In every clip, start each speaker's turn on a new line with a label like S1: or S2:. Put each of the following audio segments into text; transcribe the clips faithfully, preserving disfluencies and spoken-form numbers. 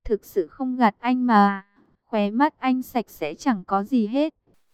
S1: Thực sự không gạt anh mà. Khóe mắt anh sạch sẽ chẳng có gì hết.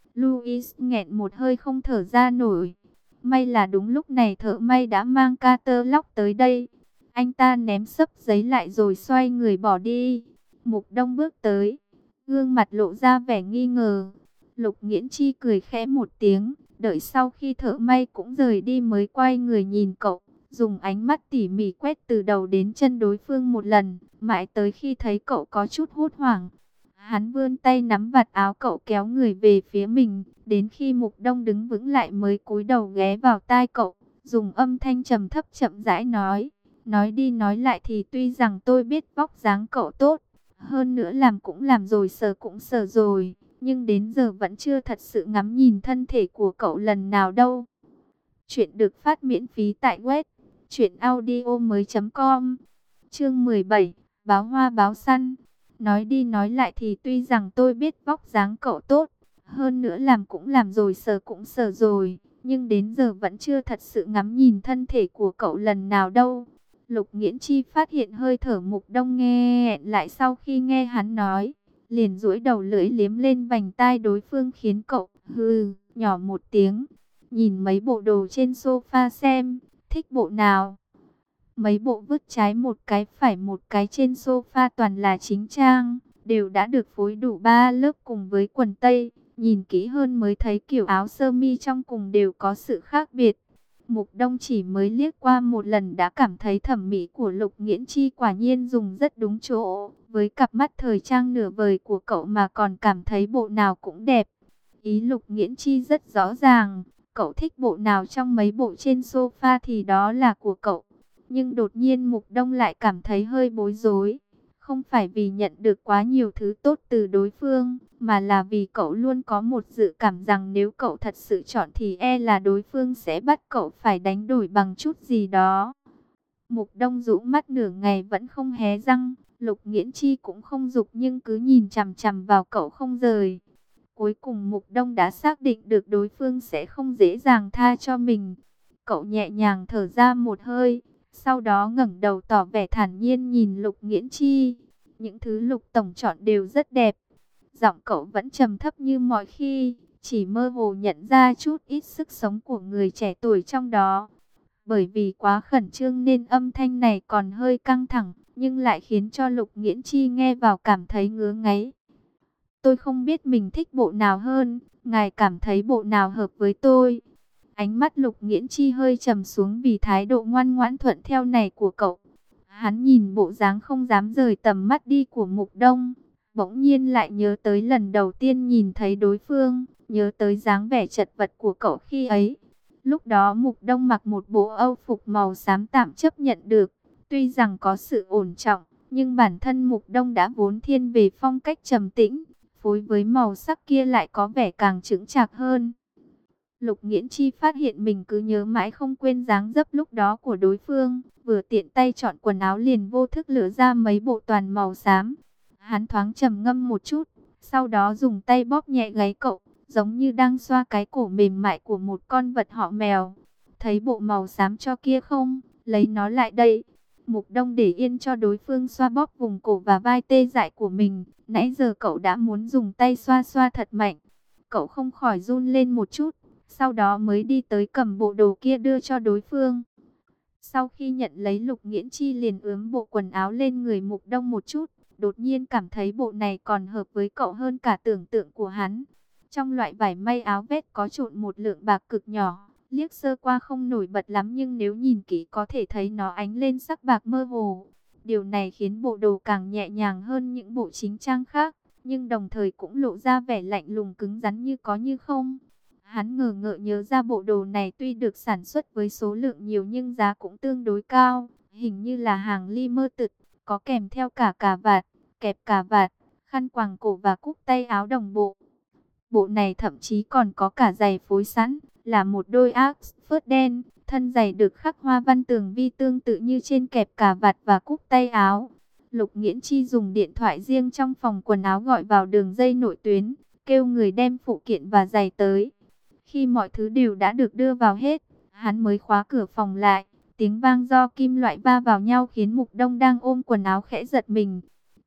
S1: Louis nghẹn một hơi không thở ra nổi. May là đúng lúc này thợ may đã mang cutter lock tới đây. Anh ta ném xấp giấy lại rồi xoay người bỏ đi. Mục Đông bước tới, gương mặt lộ ra vẻ nghi ngờ. Lục Nghiễn Chi cười khẽ một tiếng, đợi sau khi thợ may cũng rời đi mới quay người nhìn cậu, dùng ánh mắt tỉ mỉ quét từ đầu đến chân đối phương một lần, mãi tới khi thấy cậu có chút hốt hoảng. Hắn vươn tay nắm vạt áo cậu kéo người về phía mình, đến khi Mục Đông đứng vững lại mới cúi đầu ghé vào tai cậu, dùng âm thanh trầm thấp chậm rãi nói, nói đi nói lại thì tuy rằng tôi biết vóc dáng cậu tốt, hơn nữa làm cũng làm rồi sờ cũng sờ rồi, nhưng đến giờ vẫn chưa thật sự ngắm nhìn thân thể của cậu lần nào đâu. Chuyện được phát miễn phí tại web truyện audio mới chấm com. Chương mười bảy, báo hoa báo săn. Nói đi nói lại thì tuy rằng tôi biết vóc dáng cậu tốt, hơn nữa làm cũng làm rồi sờ cũng sờ rồi, nhưng đến giờ vẫn chưa thật sự ngắm nhìn thân thể của cậu lần nào đâu. Lục Nghiễn Chi phát hiện hơi thở Mục Đông nghe lại sau khi nghe hắn nói, liền duỗi đầu lưỡi liếm lên vành tai đối phương khiến cậu hừ nhỏ một tiếng, nhìn mấy bộ đồ trên sofa xem, thích bộ nào. Mấy bộ vứt trái một cái phải một cái trên sofa toàn là chính trang, đều đã được phối đủ ba lớp cùng với quần tây. Nhìn kỹ hơn mới thấy kiểu áo sơ mi trong cùng đều có sự khác biệt. Mục Đông chỉ mới liếc qua một lần đã cảm thấy thẩm mỹ của Lục Nghiễn Chi quả nhiên dùng rất đúng chỗ. Với cặp mắt thời trang nửa vời của cậu mà còn cảm thấy bộ nào cũng đẹp. Ý Lục Nghiễn Chi rất rõ ràng, cậu thích bộ nào trong mấy bộ trên sofa thì đó là của cậu. Nhưng đột nhiên Mục Đông lại cảm thấy hơi bối rối. Không phải vì nhận được quá nhiều thứ tốt từ đối phương, mà là vì cậu luôn có một dự cảm rằng nếu cậu thật sự chọn thì e là đối phương sẽ bắt cậu phải đánh đổi bằng chút gì đó. Mục Đông rũ mắt nửa ngày vẫn không hé răng, Lục Nghiễn Chi cũng không giục nhưng cứ nhìn chằm chằm vào cậu không rời. Cuối cùng Mục Đông đã xác định được đối phương sẽ không dễ dàng tha cho mình. Cậu nhẹ nhàng thở ra một hơi, sau đó ngẩng đầu tỏ vẻ thản nhiên nhìn Lục Nghiễn Chi. Những thứ Lục tổng chọn đều rất đẹp. Giọng cậu vẫn trầm thấp như mọi khi, chỉ mơ hồ nhận ra chút ít sức sống của người trẻ tuổi trong đó. Bởi vì quá khẩn trương nên âm thanh này còn hơi căng thẳng, nhưng lại khiến cho Lục Nghiễn Chi nghe vào cảm thấy ngứa ngáy. Tôi không biết mình thích bộ nào hơn, ngài cảm thấy bộ nào hợp với tôi? Ánh mắt Lục Nghiễn Chi hơi trầm xuống vì thái độ ngoan ngoãn thuận theo này của cậu. Hắn nhìn bộ dáng không dám rời tầm mắt đi của Mục Đông, bỗng nhiên lại nhớ tới lần đầu tiên nhìn thấy đối phương, nhớ tới dáng vẻ chật vật của cậu khi ấy. Lúc đó Mục Đông mặc một bộ âu phục màu xám tạm chấp nhận được, tuy rằng có sự ổn trọng, nhưng bản thân Mục Đông đã vốn thiên về phong cách trầm tĩnh, phối với màu sắc kia lại có vẻ càng chững chạc hơn. Lục Nghiễn Chi phát hiện mình cứ nhớ mãi không quên dáng dấp lúc đó của đối phương, vừa tiện tay chọn quần áo liền vô thức lựa ra mấy bộ toàn màu xám. Hắn thoáng trầm ngâm một chút, sau đó dùng tay bóp nhẹ gáy cậu, giống như đang xoa cái cổ mềm mại của một con vật họ mèo. Thấy bộ màu xám cho kia không, lấy nó lại đây. Mục Đông để yên cho đối phương xoa bóp vùng cổ và vai tê dại của mình. Nãy giờ cậu đã muốn dùng tay xoa xoa thật mạnh. Cậu không khỏi run lên một chút, sau đó mới đi tới cầm bộ đồ kia đưa cho đối phương. Sau khi nhận lấy, Lục Nghiễn Chi liền ướm bộ quần áo lên người Mục Đông một chút. Đột nhiên cảm thấy bộ này còn hợp với cậu hơn cả tưởng tượng của hắn. Trong loại vải may áo vest có trộn một lượng bạc cực nhỏ, liếc sơ qua không nổi bật lắm nhưng nếu nhìn kỹ có thể thấy nó ánh lên sắc bạc mơ hồ. Điều này khiến bộ đồ càng nhẹ nhàng hơn những bộ chính trang khác, nhưng đồng thời cũng lộ ra vẻ lạnh lùng cứng rắn như có như không. Hắn ngờ ngợ nhớ ra bộ đồ này tuy được sản xuất với số lượng nhiều nhưng giá cũng tương đối cao, hình như là hàng limited, có kèm theo cả cà vạt, kẹp cà vạt, khăn quàng cổ và cúc tay áo đồng bộ. Bộ này thậm chí còn có cả giày phối sẵn, là một đôi Oxford đen, thân giày được khắc hoa văn tường vi tương tự như trên kẹp cà vạt và cúc tay áo. Lục Nghiễn Chi dùng điện thoại riêng trong phòng quần áo gọi vào đường dây nội tuyến, kêu người đem phụ kiện và giày tới. Khi mọi thứ đều đã được đưa vào hết, hắn mới khóa cửa phòng lại. Tiếng vang do kim loại va vào nhau khiến Mục Đông đang ôm quần áo khẽ giật mình.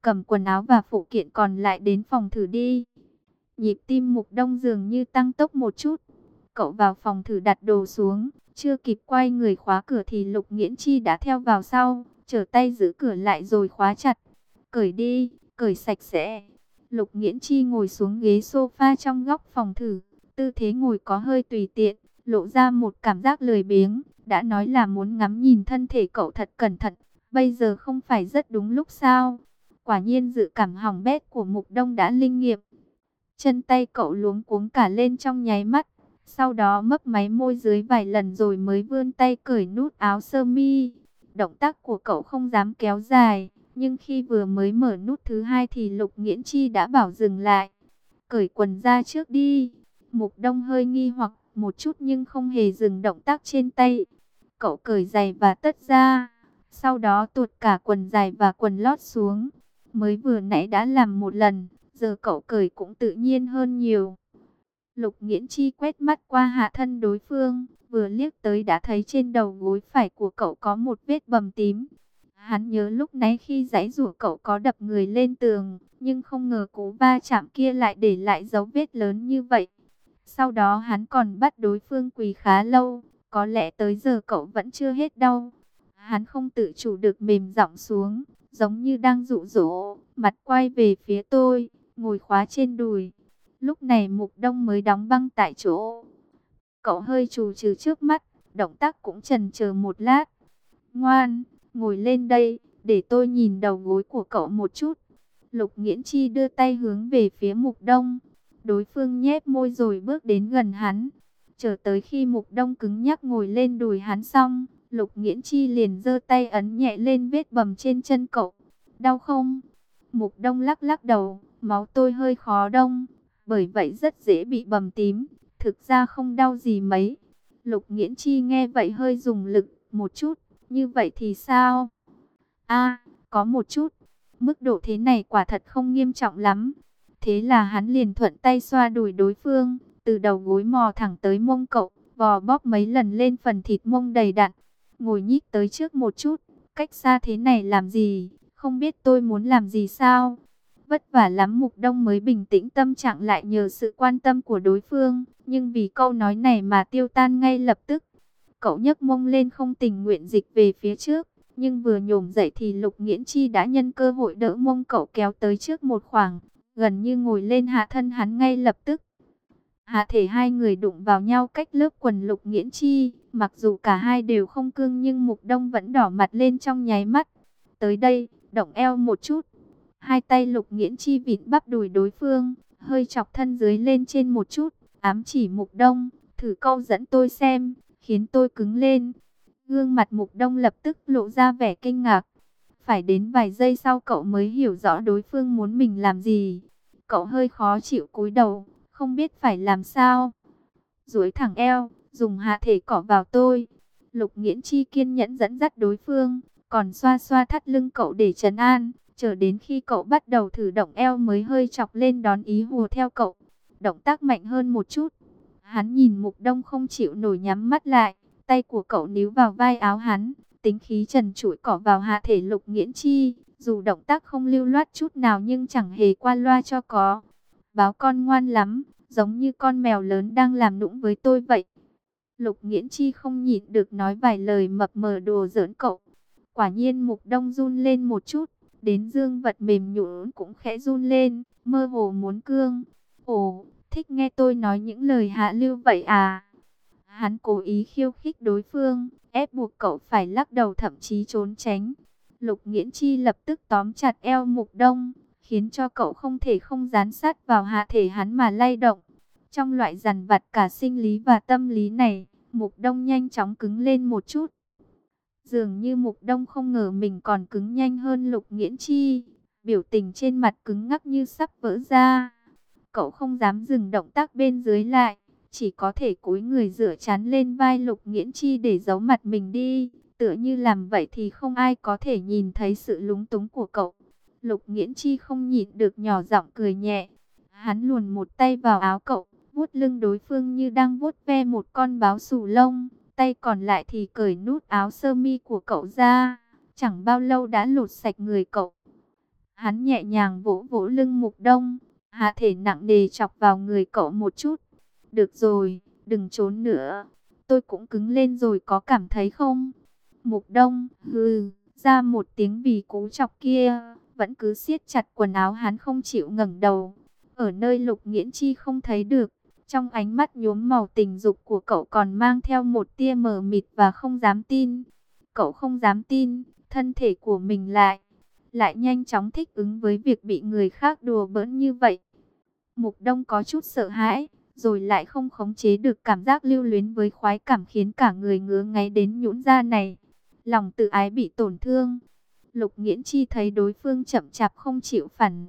S1: cầm quần áo và phụ kiện còn lại đến phòng thử đi. Nhịp tim Mục Đông dường như tăng tốc một chút. Cậu vào phòng thử đặt đồ xuống, chưa kịp quay người khóa cửa thì Lục Nghiễn Chi đã theo vào sau, trở tay giữ cửa lại rồi khóa chặt. Cởi đi, cởi sạch sẽ. Lục Nghiễn Chi ngồi xuống ghế sofa trong góc phòng thử, tư thế ngồi có hơi tùy tiện, lộ ra một cảm giác lười biếng. Đã nói là muốn ngắm nhìn thân thể cậu thật cẩn thận, bây giờ không phải rất đúng lúc sao? Quả nhiên dự cảm hỏng bét của Mục Đông đã linh nghiệm. Chân tay cậu luống cuống cả lên trong nháy mắt, sau đó mấp máy môi dưới vài lần rồi mới vươn tay cởi nút áo sơ mi. Động tác của cậu không dám kéo dài, nhưng khi vừa mới mở nút thứ hai thì Lục Nghiễn Chi đã bảo dừng lại. Cởi quần ra trước đi. Mục Đông hơi nghi hoặc một chút nhưng không hề dừng động tác trên tay. Cậu cởi giày và tất ra, sau đó tuột cả quần dài và quần lót xuống. Mới vừa nãy đã làm một lần, giờ cậu cởi cũng tự nhiên hơn nhiều. Lục Nghiễn Chi quét mắt qua hạ thân đối phương, vừa liếc tới đã thấy trên đầu gối phải của cậu có một vết bầm tím. Hắn nhớ lúc nãy khi giãy giụa cậu có đập người lên tường, nhưng không ngờ cú va chạm kia lại để lại dấu vết lớn như vậy. Sau đó hắn còn bắt đối phương quỳ khá lâu, có lẽ tới giờ cậu vẫn chưa hết đau. Hắn không tự chủ được mềm giọng xuống, giống như đang dụ dỗ, mặt quay về phía tôi, ngồi khóa trên đùi. Lúc này Mục Đông mới đóng băng tại chỗ. Cậu hơi trù trừ trước mắt, động tác cũng chần chờ một lát. Ngoan, ngồi lên đây, để tôi nhìn đầu gối của cậu một chút. Lục Nghiễn Chi đưa tay hướng về phía Mục Đông. Đối phương nhếch môi rồi bước đến gần hắn. Chờ tới khi Mục Đông cứng nhắc ngồi lên đùi hắn xong, Lục Nghiễn Chi liền giơ tay ấn nhẹ lên vết bầm trên chân cậu. Đau không? Mục Đông lắc lắc đầu, máu tôi hơi khó đông, bởi vậy rất dễ bị bầm tím. Thực ra không đau gì mấy. Lục Nghiễn Chi nghe vậy hơi dùng lực một chút. Như vậy thì sao? A, có một chút. Mức độ thế này quả thật không nghiêm trọng lắm. Thế là hắn liền thuận tay xoa đùi đối phương, từ đầu gối mò thẳng tới mông cậu, vò bóp mấy lần lên phần thịt mông đầy đặn. Ngồi nhích tới trước một chút, cách xa thế này làm gì, không biết tôi muốn làm gì sao? Vất vả lắm Mục Đông mới bình tĩnh tâm trạng lại nhờ sự quan tâm của đối phương, nhưng vì câu nói này mà tiêu tan ngay lập tức. Cậu nhấc mông lên không tình nguyện dịch về phía trước, nhưng vừa nhổm dậy thì Lục Nghiễn Chi đã nhân cơ hội đỡ mông cậu kéo tới trước một khoảng, gần như ngồi lên hạ thân hắn ngay lập tức. Hạ thể hai người đụng vào nhau cách lớp quần Lục Nghiễn Chi, mặc dù cả hai đều không cương nhưng Mục Đông vẫn đỏ mặt lên trong nháy mắt. Tới đây, động eo một chút. Hai tay Lục Nghiễn Chi vịn bắp đùi đối phương, hơi chọc thân dưới lên trên một chút, ám chỉ Mục Đông, thử câu dẫn tôi xem, khiến tôi cứng lên. Gương mặt Mục Đông lập tức lộ ra vẻ kinh ngạc. Phải đến vài giây sau cậu mới hiểu rõ đối phương muốn mình làm gì. Cậu hơi khó chịu cúi đầu, không biết phải làm sao. Duỗi thẳng eo, dùng hạ thể cọ vào tôi. Lục Nghiễn Chi kiên nhẫn dẫn dắt đối phương, còn xoa xoa thắt lưng cậu để trấn an. Chờ đến khi cậu bắt đầu thử động eo mới hơi chọc lên đón ý hùa theo cậu. Động tác mạnh hơn một chút. Hắn nhìn Mục Đông không chịu nổi nhắm mắt lại. Tay của cậu níu vào vai áo hắn, tính khí trần trụi cỏ vào hạ thể Lục Nghiễn Chi. Dù động tác không lưu loát chút nào nhưng chẳng hề qua loa cho có. Báo con ngoan lắm, giống như con mèo lớn đang làm nũng với tôi vậy. Lục Nghiễn Chi không nhịn được nói vài lời mập mờ đùa giỡn cậu. Quả nhiên Mục Đông run lên một chút, đến dương vật mềm nhũn cũng khẽ run lên, mơ hồ muốn cương. Ồ, thích nghe tôi nói những lời hạ lưu vậy à? Hắn cố ý khiêu khích đối phương, ép buộc cậu phải lắc đầu thậm chí trốn tránh. Lục Nghiễn Chi lập tức tóm chặt eo Mục Đông, khiến cho cậu không thể không dán sát vào hạ thể hắn mà lay động. Trong loại dằn vặt cả sinh lý và tâm lý này, Mục Đông nhanh chóng cứng lên một chút. Dường như Mục Đông không ngờ mình còn cứng nhanh hơn Lục Nghiễn Chi, biểu tình trên mặt cứng ngắc như sắp vỡ ra. Cậu không dám dừng động tác bên dưới lại, chỉ có thể cúi người dựa chán lên vai Lục Nghiễn Chi để giấu mặt mình đi, tựa như làm vậy thì không ai có thể nhìn thấy sự lúng túng của cậu. Lục Nghiễn Chi không nhịn được nhỏ giọng cười nhẹ. Hắn luồn một tay vào áo cậu, vuốt lưng đối phương như đang vuốt ve một con báo xù lông. Tay còn lại thì cởi nút áo sơ mi của cậu ra. Chẳng bao lâu đã lột sạch người cậu. Hắn nhẹ nhàng vỗ vỗ lưng Mục Đông, hạ thể nặng nề chọc vào người cậu một chút. Được rồi, đừng trốn nữa. Tôi cũng cứng lên rồi có cảm thấy không? Mục Đông, hừ, ra một tiếng vì cú chọc kia, vẫn cứ siết chặt quần áo hắn không chịu ngẩng đầu. Ở nơi Lục Nghiễn Chi không thấy được, trong ánh mắt nhuốm màu tình dục của cậu còn mang theo một tia mờ mịt và không dám tin. Cậu không dám tin, thân thể của mình lại, lại nhanh chóng thích ứng với việc bị người khác đùa bỡn như vậy. Mục Đông có chút sợ hãi, rồi lại không khống chế được cảm giác lưu luyến với khoái cảm khiến cả người ngứa ngáy đến nhũn ra này. Lòng tự ái bị tổn thương. Lục Nghiễn Chi thấy đối phương chậm chạp không chịu phản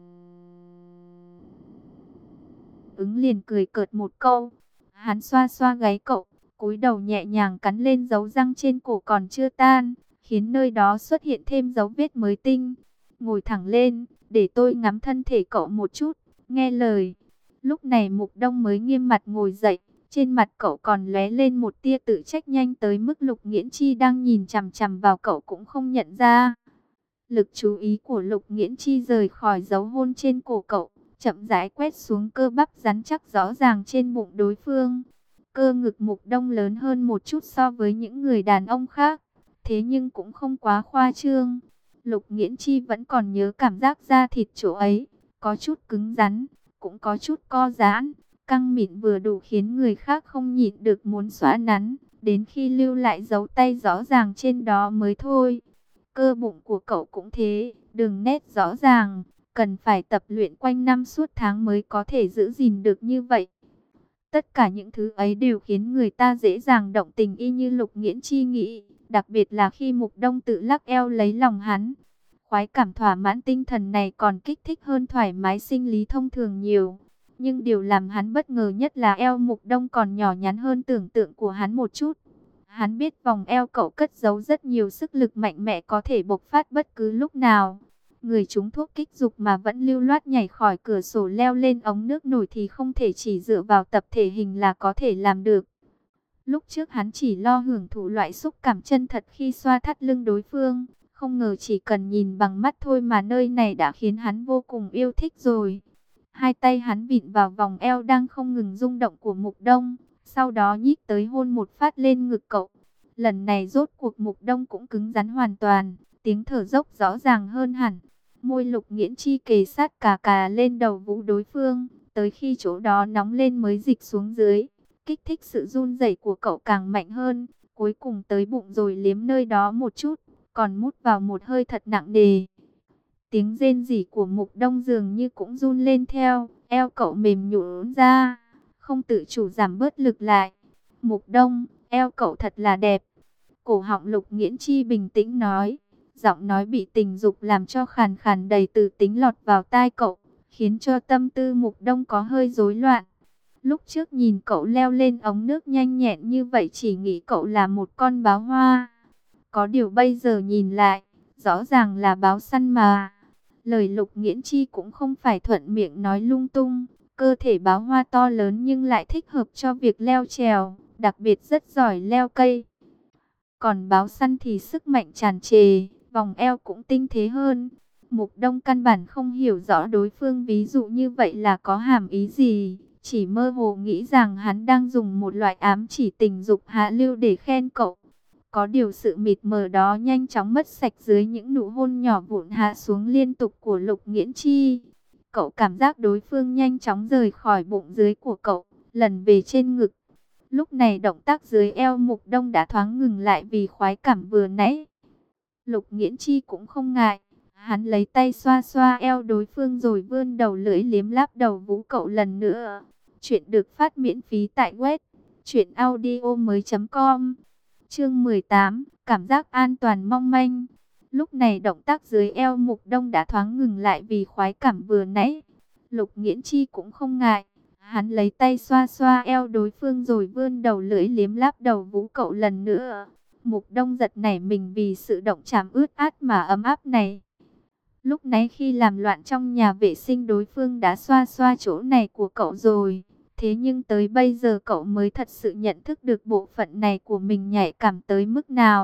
S1: ứng liền cười cợt một câu. Hắn xoa xoa gáy cậu, cúi đầu nhẹ nhàng cắn lên dấu răng trên cổ còn chưa tan, khiến nơi đó xuất hiện thêm dấu vết mới tinh. Ngồi thẳng lên, để tôi ngắm thân thể cậu một chút, nghe lời. Lúc này Mục Đông mới nghiêm mặt ngồi dậy, trên mặt cậu còn lóe lên một tia tự trách nhanh tới mức Lục Nghiễn Chi đang nhìn chằm chằm vào cậu cũng không nhận ra. Lực chú ý của Lục Nghiễn Chi rời khỏi dấu hôn trên cổ cậu, chậm rãi quét xuống cơ bắp rắn chắc rõ ràng trên bụng đối phương. Cơ ngực Mục Đông lớn hơn một chút so với những người đàn ông khác, thế nhưng cũng không quá khoa trương. Lục Nghiễn Chi vẫn còn nhớ cảm giác da thịt chỗ ấy, có chút cứng rắn, cũng có chút co giãn, căng mịn vừa đủ khiến người khác không nhịn được muốn xóa nắn, đến khi lưu lại dấu tay rõ ràng trên đó mới thôi. Cơ bụng của cậu cũng thế, đường nét rõ ràng, cần phải tập luyện quanh năm suốt tháng mới có thể giữ gìn được như vậy. Tất cả những thứ ấy đều khiến người ta dễ dàng động tình y như Lục Nghiễn Chi nghĩ, đặc biệt là khi Mục Đông tự lắc eo lấy lòng hắn. Khoái cảm thỏa mãn tinh thần này còn kích thích hơn thoải mái sinh lý thông thường nhiều. Nhưng điều làm hắn bất ngờ nhất là eo Mục Đông còn nhỏ nhắn hơn tưởng tượng của hắn một chút. Hắn biết vòng eo cậu cất giấu rất nhiều sức lực mạnh mẽ có thể bộc phát bất cứ lúc nào. Người trúng thuốc kích dục mà vẫn lưu loát nhảy khỏi cửa sổ leo lên ống nước nổi thì không thể chỉ dựa vào tập thể hình là có thể làm được. Lúc trước hắn chỉ lo hưởng thụ loại xúc cảm chân thật khi xoa thắt lưng đối phương. Không ngờ chỉ cần nhìn bằng mắt thôi mà nơi này đã khiến hắn vô cùng yêu thích rồi. Hai tay hắn vịn vào vòng eo đang không ngừng rung động của Mục Đông. Sau đó nhích tới hôn một phát lên ngực cậu. Lần này rốt cuộc Mục Đông cũng cứng rắn hoàn toàn. Tiếng thở dốc rõ ràng hơn hẳn. Môi Lục Nghiễn Chi kề sát cà cà lên đầu vũ đối phương. Tới khi chỗ đó nóng lên mới dịch xuống dưới. Kích thích sự run rẩy của cậu càng mạnh hơn. Cuối cùng tới bụng rồi liếm nơi đó một chút. Còn mút vào một hơi thật nặng nề. Tiếng rên rỉ của Mục Đông dường như cũng run lên theo. Eo cậu mềm nhũn ra, không tự chủ giảm bớt lực lại. Mục Đông, eo cậu thật là đẹp. Cổ họng Lục Nghiễn Chi bình tĩnh nói. Giọng nói bị tình dục làm cho khàn khàn đầy từ tính lọt vào tai cậu, khiến cho tâm tư Mục Đông có hơi rối loạn. Lúc trước nhìn cậu leo lên ống nước nhanh nhẹn như vậy chỉ nghĩ cậu là một con báo hoa. Có điều bây giờ nhìn lại, rõ ràng là báo săn mà. Lời Lục Nghiễn Chi cũng không phải thuận miệng nói lung tung. Cơ thể báo hoa to lớn nhưng lại thích hợp cho việc leo trèo, đặc biệt rất giỏi leo cây. Còn báo săn thì sức mạnh tràn trề, vòng eo cũng tinh tế hơn. Mục Đông căn bản không hiểu rõ đối phương ví dụ như vậy là có hàm ý gì. Chỉ mơ hồ nghĩ rằng hắn đang dùng một loại ám chỉ tình dục hạ lưu để khen cậu. Có điều sự mịt mờ đó nhanh chóng mất sạch dưới những nụ hôn nhỏ vụn hạ xuống liên tục của Lục Nghiễn Chi. Cậu cảm giác đối phương nhanh chóng rời khỏi bụng dưới của cậu, lần về trên ngực. Lúc này động tác dưới eo Mục Đông đã thoáng ngừng lại vì khoái cảm vừa nãy. Lục Nghiễn Chi cũng không ngại. Hắn lấy tay xoa xoa eo đối phương rồi vươn đầu lưỡi liếm láp đầu vú cậu lần nữa. Chuyện được phát miễn phí tại web truyện audio mới chấm com. Chương mười tám, cảm giác an toàn mong manh. Lúc này động tác dưới eo Mục Đông đã thoáng ngừng lại vì khoái cảm vừa nãy. Lục Nghiễn Chi cũng không ngại. Hắn lấy tay xoa xoa eo đối phương rồi vươn đầu lưỡi liếm láp đầu vú cậu lần nữa. Mục Đông giật nảy mình vì sự động chạm ướt át mà ấm áp này. Lúc nãy khi làm loạn trong nhà vệ sinh đối phương đã xoa xoa chỗ này của cậu rồi. Thế nhưng tới bây giờ cậu mới thật sự nhận thức được bộ phận này của mình nhạy cảm tới mức nào.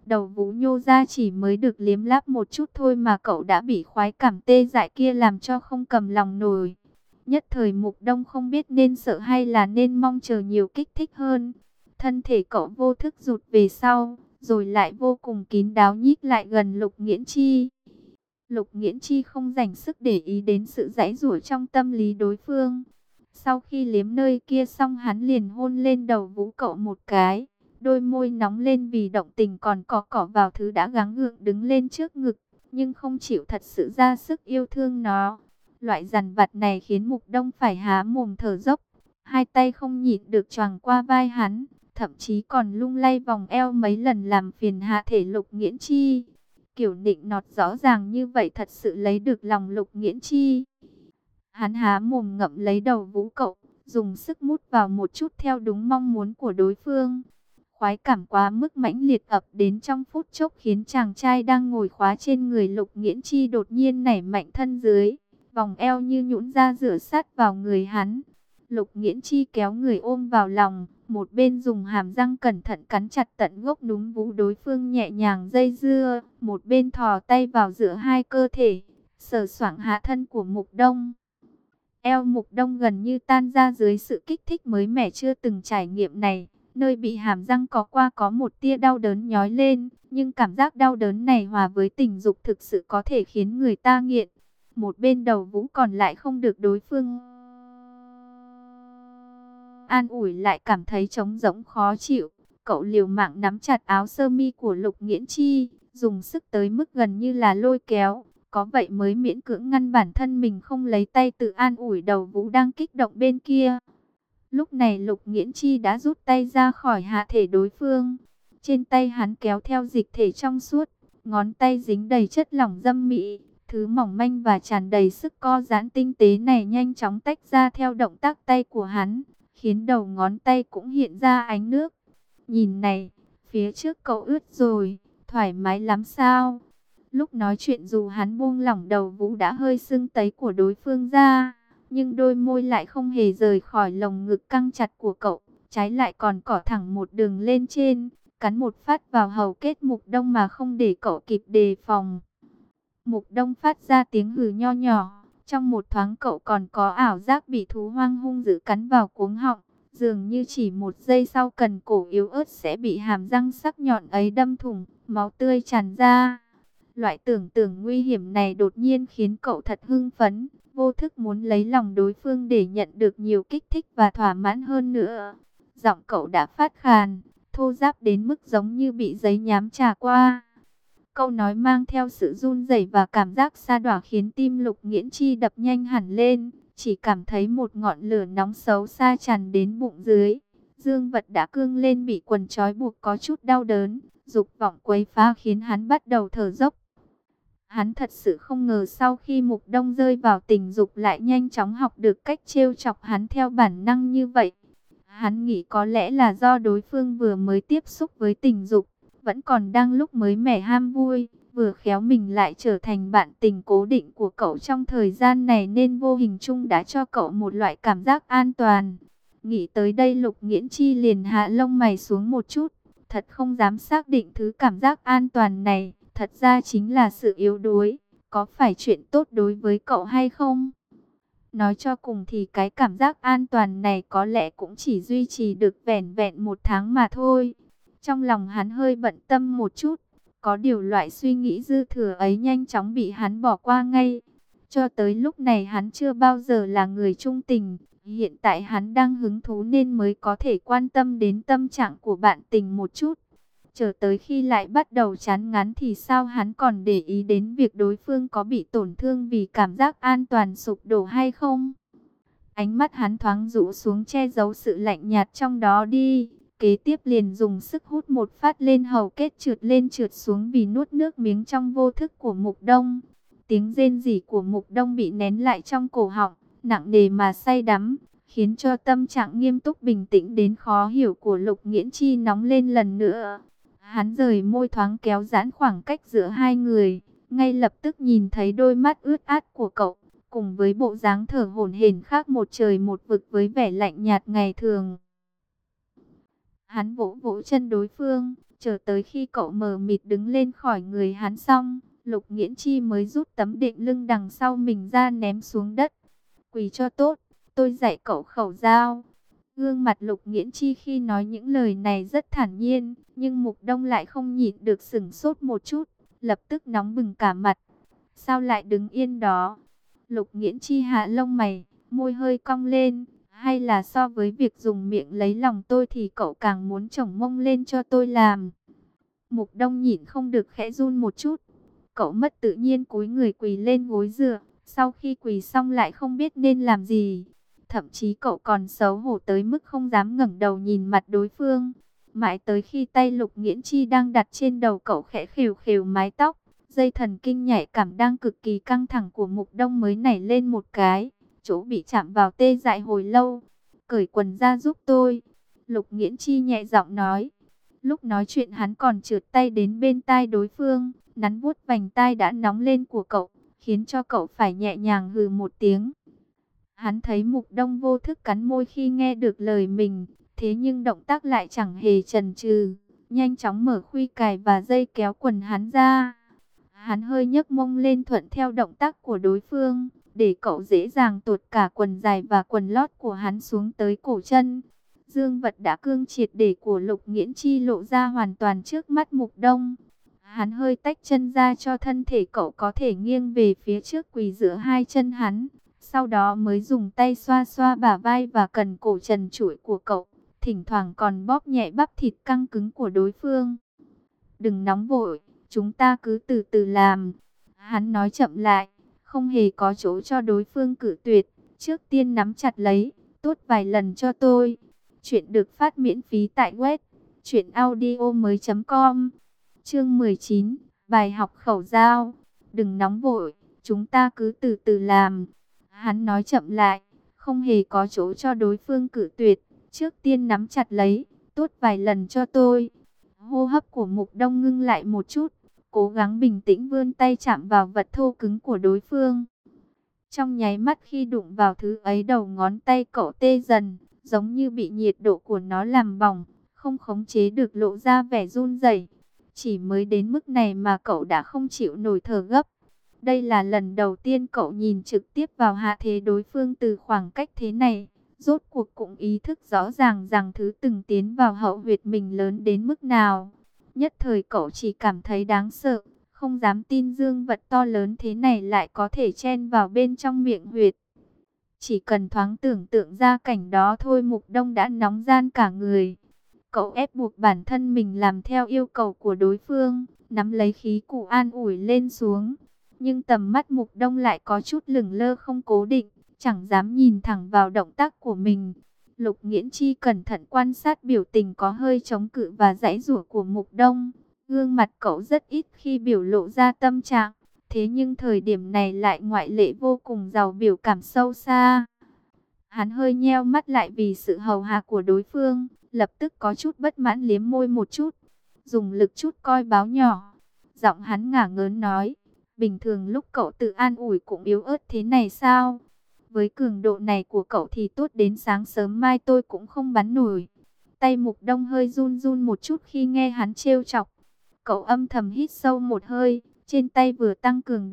S1: Đầu vú nhô ra chỉ mới được liếm láp một chút thôi mà cậu đã bị khoái cảm tê dại kia làm cho không cầm lòng nổi. Nhất thời Mục Đông không biết nên sợ hay là nên mong chờ nhiều kích thích hơn. Thân thể cậu vô thức rụt về sau, rồi lại vô cùng kín đáo nhích lại gần Lục Nghiễn Chi. Lục Nghiễn Chi không dành sức để ý đến sự giãy giụa trong tâm lý đối phương. Sau khi liếm nơi kia xong hắn liền hôn lên đầu vú cậu một cái. Đôi môi nóng lên vì động tình còn cọ cọ vào thứ đã gắng gượng đứng lên trước ngực, nhưng không chịu thật sự ra sức yêu thương nó. Loại dằn vặt này khiến Mục Đông phải há mồm thở dốc. Hai tay không nhịn được choàng qua vai hắn, thậm chí còn lung lay vòng eo mấy lần làm phiền hạ thể Lục Nghiễn Chi. Kiểu nịnh nọt rõ ràng như vậy thật sự lấy được lòng Lục Nghiễn Chi. Hắn há mồm ngậm lấy đầu vú cậu, dùng sức mút vào một chút theo đúng mong muốn của đối phương. Khoái cảm quá mức mãnh liệt ập đến trong phút chốc khiến chàng trai đang ngồi khóa trên người Lục Nghiễn Chi đột nhiên nảy mạnh thân dưới, vòng eo như nhũn ra dựa sát vào người hắn. Lục Nghiễn Chi kéo người ôm vào lòng, một bên dùng hàm răng cẩn thận cắn chặt tận gốc núm vú đối phương nhẹ nhàng dây dưa, một bên thò tay vào giữa hai cơ thể, sờ soạng hạ thân của Mục Đông. Eo Mục Đông gần như tan ra dưới sự kích thích mới mẻ chưa từng trải nghiệm này. Nơi bị hàm răng có qua có một tia đau đớn nhói lên, nhưng cảm giác đau đớn này hòa với tình dục thực sự có thể khiến người ta nghiện. Một bên đầu vú còn lại không được đối phương an ủi lại cảm thấy trống rỗng khó chịu. Cậu liều mạng nắm chặt áo sơ mi của Lục Nghiễn Chi, dùng sức tới mức gần như là lôi kéo. Có vậy mới miễn cưỡng ngăn bản thân mình không lấy tay tự an ủi đầu vú đang kích động bên kia. Lúc này Lục Nghiễn Chi đã rút tay ra khỏi hạ thể đối phương. Trên tay hắn kéo theo dịch thể trong suốt, ngón tay dính đầy chất lỏng dâm mỹ. Thứ mỏng manh và tràn đầy sức co giãn tinh tế này nhanh chóng tách ra theo động tác tay của hắn, khiến đầu ngón tay cũng hiện ra ánh nước. Nhìn này, phía trước cậu ướt rồi, thoải mái lắm sao? Lúc nói chuyện dù hắn buông lỏng đầu vú đã hơi sưng tấy của đối phương ra, nhưng đôi môi lại không hề rời khỏi lồng ngực căng chặt của cậu, trái lại còn cỏ thẳng một đường lên trên, cắn một phát vào hầu kết Mục Đông mà không để cậu kịp đề phòng. Mục Đông phát ra tiếng hừ nho nhỏ, trong một thoáng cậu còn có ảo giác bị thú hoang hung dữ cắn vào cuống họng, dường như chỉ một giây sau cần cổ yếu ớt sẽ bị hàm răng sắc nhọn ấy đâm thủng, máu tươi tràn ra. Loại tưởng tượng nguy hiểm này đột nhiên khiến cậu thật hưng phấn, vô thức muốn lấy lòng đối phương để nhận được nhiều kích thích và thỏa mãn hơn nữa. Giọng cậu đã phát khàn, thô ráp đến mức giống như bị giấy nhám chà qua. Câu nói mang theo sự run rẩy và cảm giác sa đọa khiến tim Lục Nghiễn Chi đập nhanh hẳn lên, chỉ cảm thấy một ngọn lửa nóng xấu xa tràn đến bụng dưới. Dương vật đã cương lên bị quần trói buộc có chút đau đớn, dục vọng quấy phá khiến hắn bắt đầu thở dốc. Hắn thật sự không ngờ sau khi Mục Đông rơi vào tình dục lại nhanh chóng học được cách trêu chọc hắn theo bản năng như vậy. Hắn nghĩ có lẽ là do đối phương vừa mới tiếp xúc với tình dục, vẫn còn đang lúc mới mẻ ham vui, vừa khéo mình lại trở thành bạn tình cố định của cậu trong thời gian này nên vô hình chung đã cho cậu một loại cảm giác an toàn. Nghĩ tới đây Lục Nghiễn Chi liền hạ lông mày xuống một chút, thật không dám xác định thứ cảm giác an toàn này thật ra chính là sự yếu đuối, có phải chuyện tốt đối với cậu hay không? Nói cho cùng thì cái cảm giác an toàn này có lẽ cũng chỉ duy trì được vẻn vẹn một tháng mà thôi. Trong lòng hắn hơi bận tâm một chút, có điều loại suy nghĩ dư thừa ấy nhanh chóng bị hắn bỏ qua ngay. Cho tới lúc này hắn chưa bao giờ là người trung tình, hiện tại hắn đang hứng thú nên mới có thể quan tâm đến tâm trạng của bạn tình một chút. Chờ tới khi lại bắt đầu chán ngán thì sao hắn còn để ý đến việc đối phương có bị tổn thương vì cảm giác an toàn sụp đổ hay không? Ánh mắt hắn thoáng rũ xuống che giấu sự lạnh nhạt trong đó đi. Kế tiếp liền dùng sức hút một phát lên hầu kết trượt lên trượt xuống vì nuốt nước miếng trong vô thức của Mục Đông. Tiếng rên rỉ của Mục Đông bị nén lại trong cổ họng, nặng nề mà say đắm, khiến cho tâm trạng nghiêm túc bình tĩnh đến khó hiểu của Lục Nghiễn Chi nóng lên lần nữa. Hắn rời môi thoáng kéo giãn khoảng cách giữa hai người, ngay lập tức nhìn thấy đôi mắt ướt át của cậu, cùng với bộ dáng thở hổn hển khác một trời một vực với vẻ lạnh nhạt ngày thường. Hắn vỗ vỗ chân đối phương, Chờ tới khi cậu mờ mịt đứng lên khỏi người hắn xong, Lục Nghiễn Chi mới rút tấm đệm lưng đằng sau mình ra ném xuống đất. Quỳ cho tốt, tôi dạy cậu khẩu dao. Gương mặt Lục Nghiễn Chi khi nói những lời này rất thản nhiên, nhưng Mục Đông lại không nhịn được sửng sốt một chút, lập tức nóng bừng cả mặt. Sao lại đứng yên đó? Lục Nghiễn Chi hạ lông mày, môi hơi cong lên. Hay là so với việc dùng miệng lấy lòng tôi thì cậu càng muốn chổng mông lên cho tôi làm? Mục Đông nhịn không được khẽ run một chút. Cậu mất tự nhiên cúi người quỳ lên gối dựa. Sau khi quỳ xong lại không biết nên làm gì. Thậm chí cậu còn xấu hổ tới mức không dám ngẩng đầu nhìn mặt đối phương. Mãi tới khi tay Lục Nghiễn Chi đang đặt trên đầu cậu khẽ khều khều mái tóc, dây thần kinh nhạy cảm đang cực kỳ căng thẳng của Mục Đông mới nảy lên một cái. Chỗ bị chạm vào tê dại hồi lâu. Cởi quần ra giúp tôi. Lục Nghiễn Chi nhẹ giọng nói. Lúc nói chuyện hắn còn trượt tay đến bên tai đối phương, nắn vuốt vành tai đã nóng lên của cậu, khiến cho cậu phải nhẹ nhàng hừ một tiếng. Hắn thấy Mục Đông vô thức cắn môi khi nghe được lời mình, thế nhưng động tác lại chẳng hề chần chừ, nhanh chóng mở khuy cài và dây kéo quần hắn ra. Hắn hơi nhấc mông lên thuận theo động tác của đối phương, để cậu dễ dàng tuột cả quần dài và quần lót của hắn xuống tới cổ chân. Dương vật đã cương triệt để của Lục Nghiễn Chi lộ ra hoàn toàn trước mắt Mục Đông. Hắn hơi tách chân ra cho thân thể cậu có thể nghiêng về phía trước quỳ giữa hai chân hắn. Sau đó mới dùng tay xoa xoa bả vai và cần cổ trần trụi của cậu. Thỉnh thoảng còn bóp nhẹ bắp thịt căng cứng của đối phương. Đừng nóng vội, chúng ta cứ từ từ làm. Hắn nói chậm lại, không hề có chỗ cho đối phương cự tuyệt. Trước tiên nắm chặt lấy, tốt vài lần cho tôi. Chuyện được phát miễn phí tại web truyện audio mới chấm com. Chương mười chín, bài học khẩu dao. Đừng nóng vội, chúng ta cứ từ từ làm. Hắn nói chậm lại, không hề có chỗ cho đối phương cự tuyệt. Trước tiên nắm chặt lấy, tốt vài lần cho tôi. Hô hấp của Mục Đông ngưng lại một chút, cố gắng bình tĩnh vươn tay chạm vào vật thô cứng của đối phương. Trong nháy mắt khi đụng vào thứ ấy, đầu ngón tay cậu tê dần, giống như bị nhiệt độ của nó làm bỏng, không khống chế được lộ ra vẻ run rẩy. Chỉ mới đến mức này mà cậu đã không chịu nổi thở gấp. Đây là lần đầu tiên cậu nhìn trực tiếp vào hạ thể đối phương từ khoảng cách thế này. Rốt cuộc cũng ý thức rõ ràng rằng thứ từng tiến vào hậu huyệt mình lớn đến mức nào. Nhất thời cậu chỉ cảm thấy đáng sợ, không dám tin dương vật to lớn thế này lại có thể chen vào bên trong miệng huyệt. Chỉ cần thoáng tưởng tượng ra cảnh đó thôi Mục Đông đã nóng ran cả người. Cậu ép buộc bản thân mình làm theo yêu cầu của đối phương, nắm lấy khí cụ an ủi lên xuống. Nhưng tầm mắt Mục Đông lại có chút lửng lơ không cố định, chẳng dám nhìn thẳng vào động tác của mình. Lục Nghiễn Chi cẩn thận quan sát biểu tình có hơi chống cự và giãy giụa của Mục Đông. Gương mặt cậu rất ít khi biểu lộ ra tâm trạng, thế nhưng thời điểm này lại ngoại lệ vô cùng giàu biểu cảm sâu xa. Hắn hơi nheo mắt lại vì sự hầu hạ của đối phương, lập tức có chút bất mãn liếm môi một chút, dùng lực chút coi báo nhỏ. Giọng hắn ngả ngớn nói, bình thường lúc cậu tự an ủi cũng yếu ớt thế này sao? Với cường độ này của cậu thì tốt đến sáng sớm mai tôi cũng không bắn nổi. Tay Mục Đông hơi run run một chút khi nghe hắn trêu chọc. Cậu âm thầm hít sâu một hơi, trên tay vừa tăng cường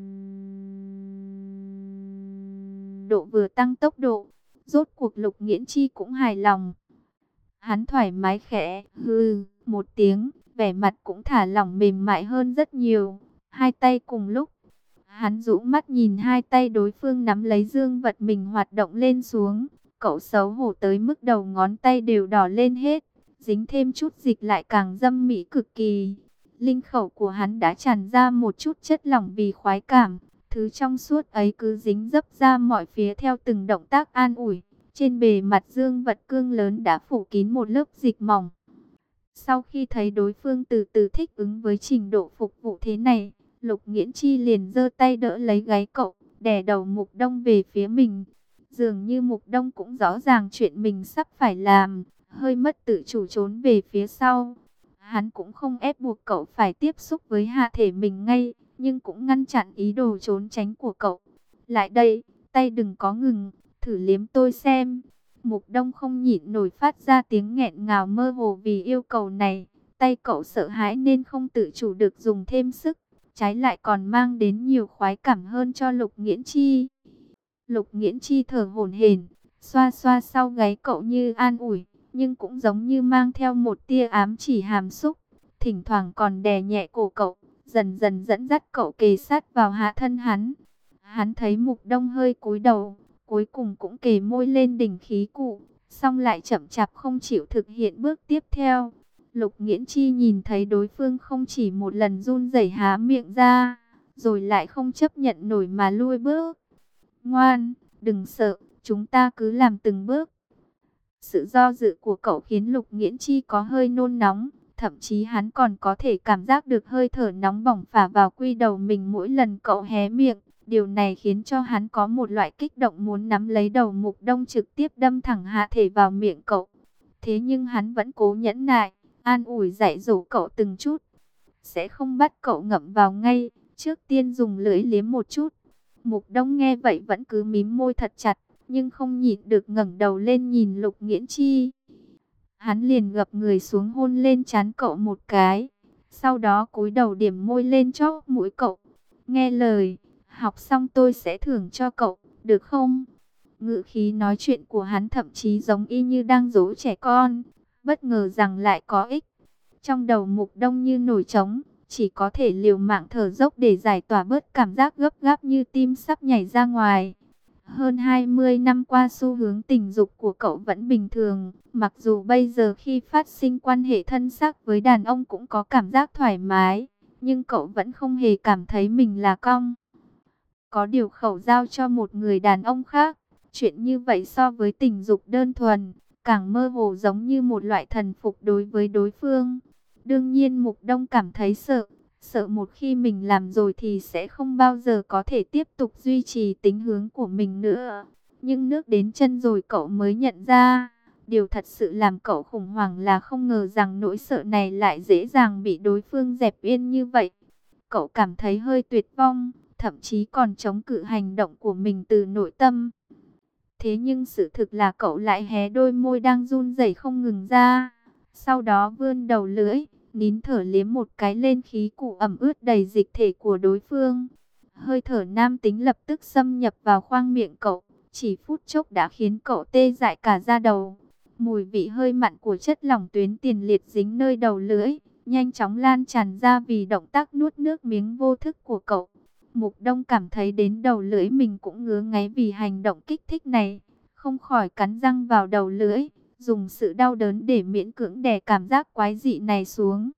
S1: độ vừa tăng tốc độ. Rốt cuộc Lục Nghiễn Chi cũng hài lòng. Hắn thoải mái khẽ hừ một tiếng, vẻ mặt cũng thả lỏng mềm mại hơn rất nhiều. Hai tay cùng lúc, hắn dụ mắt nhìn hai tay đối phương nắm lấy dương vật mình hoạt động lên xuống. Cậu xấu hổ tới mức đầu ngón tay đều đỏ lên hết, dính thêm chút dịch lại càng dâm mỹ cực kỳ. Linh khẩu của hắn đã tràn ra một chút chất lỏng vì khoái cảm. Thứ trong suốt ấy cứ dính dấp ra mọi phía theo từng động tác an ủi. Trên bề mặt dương vật cương lớn đã phủ kín một lớp dịch mỏng. Sau khi thấy đối phương từ từ thích ứng với trình độ phục vụ thế này, Lục Nghiễn Chi liền giơ tay đỡ lấy gáy cậu, đè đầu Mục Đông về phía mình. Dường như Mục Đông cũng rõ ràng chuyện mình sắp phải làm, hơi mất tự chủ trốn về phía sau. Hắn cũng không ép buộc cậu phải tiếp xúc với hạ thể mình ngay, nhưng cũng ngăn chặn ý đồ trốn tránh của cậu. Lại đây, tay đừng có ngừng, thử liếm tôi xem. Mục Đông không nhịn nổi phát ra tiếng nghẹn ngào mơ hồ vì yêu cầu này. tay cậu sợ hãi nên không tự chủ được dùng thêm sức, trái lại còn mang đến nhiều khoái cảm hơn cho Lục Nghiễn Chi. Lục Nghiễn Chi thở hổn hển, xoa xoa sau gáy cậu như an ủi, nhưng cũng giống như mang theo một tia ám chỉ hàm xúc, thỉnh thoảng còn đè nhẹ cổ cậu, dần dần dẫn dắt cậu kề sát vào hạ thân hắn. Hắn thấy Mục Đông hơi cúi đầu, cuối cùng cũng kề môi lên đỉnh khí cụ, xong lại chậm chạp không chịu thực hiện bước tiếp theo. Lục Nghiễn Chi nhìn thấy đối phương không chỉ một lần run rẩy há miệng ra, rồi lại không chấp nhận nổi mà lui bước. Ngoan, đừng sợ, chúng ta cứ làm từng bước. Sự do dự của cậu khiến Lục Nghiễn Chi có hơi nôn nóng, thậm chí hắn còn có thể cảm giác được hơi thở nóng bỏng phả vào quy đầu mình mỗi lần cậu hé miệng. Điều này khiến cho hắn có một loại kích động muốn nắm lấy đầu Mục Đông trực tiếp đâm thẳng hạ thể vào miệng cậu. Thế nhưng hắn vẫn cố nhẫn nại, an ủi dạy dỗ cậu từng chút. Sẽ không bắt cậu ngậm vào ngay, trước tiên dùng lưỡi liếm một chút. Mục Đông nghe vậy vẫn cứ mím môi thật chặt, nhưng không nhịn được ngẩng đầu lên nhìn Lục Nghiễn Chi. Hắn liền gập người xuống hôn lên trán cậu một cái, sau đó cúi đầu điểm môi lên chóp mũi cậu. Nghe lời, học xong tôi sẽ thưởng cho cậu, được không? Ngữ khí nói chuyện của hắn thậm chí giống y như đang dỗ trẻ con, bất ngờ rằng lại có ích. Trong đầu Mục Đông như nổi trống, chỉ có thể liều mạng thở dốc để giải tỏa bớt cảm giác gấp gáp như tim sắp nhảy ra ngoài. Hơn hai mươi năm qua xu hướng tình dục của cậu vẫn bình thường, mặc dù bây giờ khi phát sinh quan hệ thân xác với đàn ông cũng có cảm giác thoải mái, nhưng cậu vẫn không hề cảm thấy mình là cong. Có điều khẩu giao cho một người đàn ông khác, chuyện như vậy so với tình dục đơn thuần, càng mơ hồ giống như một loại thần phục đối với đối phương. Đương nhiên Mục Đông cảm thấy sợ, sợ một khi mình làm rồi thì sẽ không bao giờ có thể tiếp tục duy trì tính hướng của mình nữa. Nhưng nước đến chân rồi cậu mới nhận ra, điều thật sự làm cậu khủng hoảng là không ngờ rằng nỗi sợ này lại dễ dàng bị đối phương dẹp yên như vậy. Cậu cảm thấy hơi tuyệt vọng, thậm chí còn chống cự hành động của mình từ nội tâm. Thế nhưng sự thực là cậu lại hé đôi môi đang run rẩy không ngừng ra, sau đó vươn đầu lưỡi, nín thở liếm một cái lên khí cụ ẩm ướt đầy dịch thể của đối phương. Hơi thở nam tính lập tức xâm nhập vào khoang miệng cậu, chỉ phút chốc đã khiến cậu tê dại cả da đầu. Mùi vị hơi mặn của chất lỏng tuyến tiền liệt dính nơi đầu lưỡi, nhanh chóng lan tràn ra vì động tác nuốt nước miếng vô thức của cậu. Mục Đông cảm thấy đến đầu lưỡi mình cũng ngứa ngáy vì hành động kích thích này, không khỏi cắn răng vào đầu lưỡi, dùng sự đau đớn để miễn cưỡng đè cảm giác quái dị này xuống.